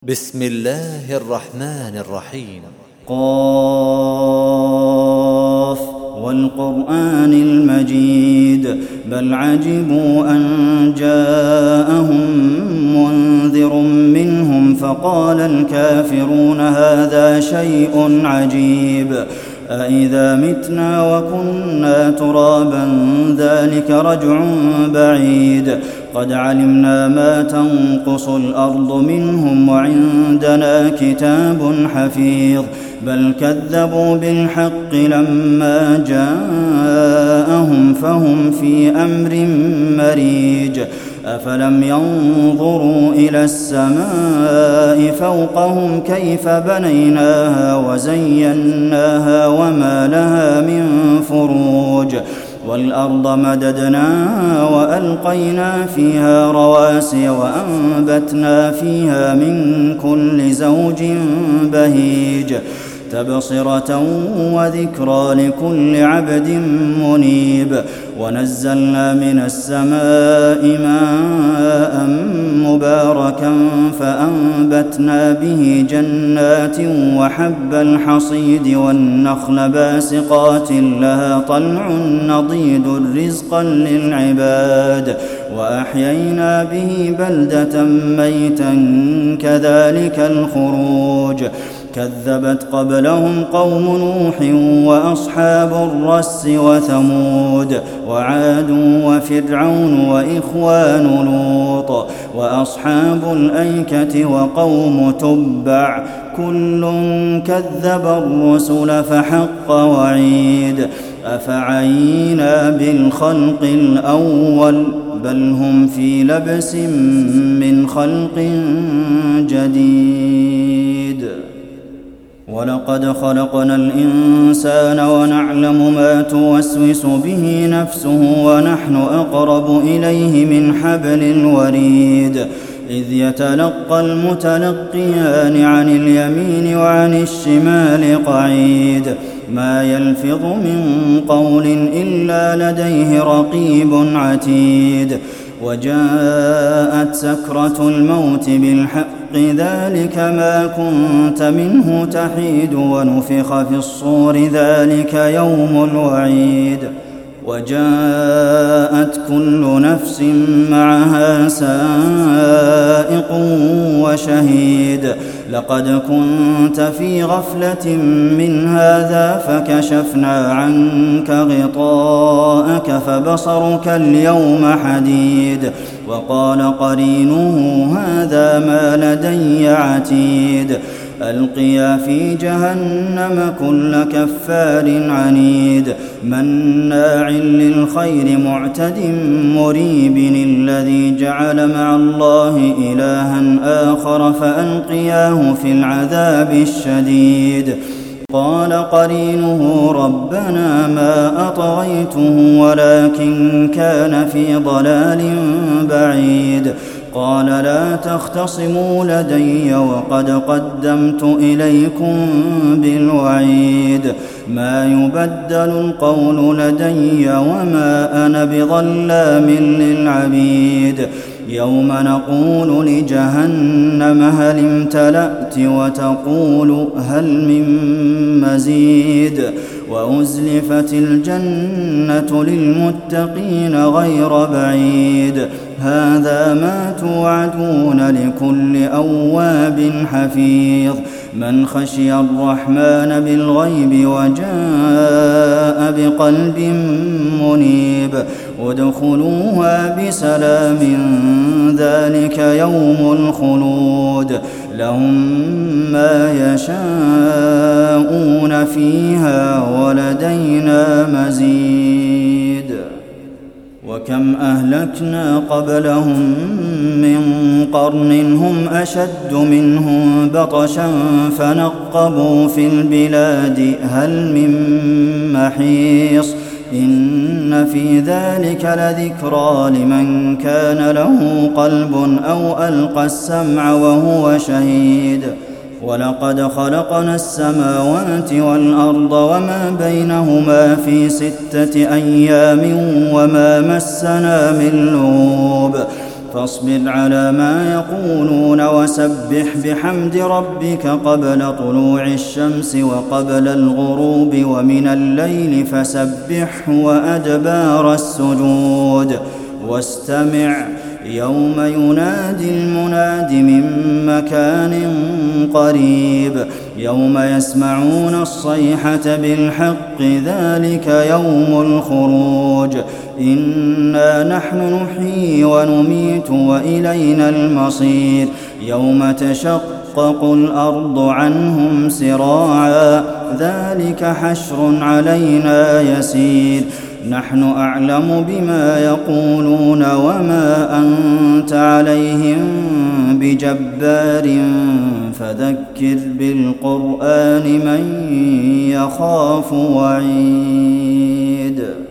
بسم الله الرحمن الرحيم. قاف والقرآن المجيد بل عجبوا أن جاءهم منذر منهم فقال الكافرون هذا شيء عجيب أإذا متنا وكنا ترابا ذلك رجع بعيد قد علمنا ما تنقص الأرض منهم وعندنا كتاب حفيظ بل كذبوا بالحق لما جاءهم فهم في أمر مريج أفلم ينظروا إلى السماء فوقهم كيف بنيناها وزيناها وما لها من فروج والأرض مددناها وألقينا فيها رواسي وأنبتنا فيها من كل زوج بهيج تبصرة وذكرى لكل عبد منيب ونزلنا من السماء ماء مباركا فأنبتنا به جنات وحب الحصيد والنخل باسقات لها طلع نضيد رزقا للعباد وأحيينا به بلدة ميتا كذلك الخروج كذبت قبلهم قوم نوح وأصحاب الرس وثمود وعاد وفرعون وإخوان لوط وأصحاب الأيكة وقوم تبع كل كذب الرسل فحق وعيد أفعينا بالخلق الأول بل هم في لبس من خلق جديد ولقد خلقنا الإنسان ونعلم ما توسوس به نفسه ونحن أقرب إليه من حبل الوريد إذ يتلقى المتلقيان عن اليمين وعن الشمال قعيد ما يلفظ من قول إلا لديه رقيب عتيد وجاءت سكرة الموت بالحق ذلك ما كنت منه تحيد ونفخ في الصور ذلك يوم الوعيد وجاءت كل نفس معها سائق وشهيد لقد كنت في غفلة من هذا فكشفنا عنك غطاءك فبصرك اليوم حديد وقال قرينه هذا ما لدي عتيد ألقيا في جهنم كل كفار عنيد مناع للخير معتد مريب الذي جعل مع الله إلها آخر فألقياه في العذاب الشديد قال قرينه ربنا ما أطغيته ولكن كان في ضلال بعيد قال لا تختصموا لدي وقد قدمت إليكم بالوعيد ما يبدل القول لدي وما أنا بظلام للعبيد يوم نقول لجهنم هل امتلأت وتقول هل من مزيد وأزلفت الجنة للمتقين غير بعيد هذا ما توعدون لكل أواب حفيظ من خشي الرحمن بالغيب وجاء بقلب منيب ادخلوها بسلام ذلك يوم الخلود لهم ما يشاءون فيها ولدينا مزيد وكم أهلكنا قبلهم من قرن هم أشد منهم بطشا فنقبوا في البلاد هل من محيص إن في ذلك لذكرى لمن كان له قلب أو ألقى السمع وهو شهيد ولقد خلقنا السماوات والأرض وما بينهما في 6 أيام وما مسنا من لغوب فاصبر على ما يقولون وسبح بحمد ربك قبل طلوع الشمس وقبل الغروب ومن الليل فسبحه وأدبار السجود واستمع يوم ينادي المناد من مكان قريب يوم يسمعون الصيحة بالحق ذلك يوم الخروج إنا نحن نحيي ونميت وإلينا المصير يوم تشقق الأرض عنهم سراعا ذلك حشر علينا يسير نحن أعلم بما يقولون وما أنت عليهم بجبار فذكر بالقرآن من يخاف وعيد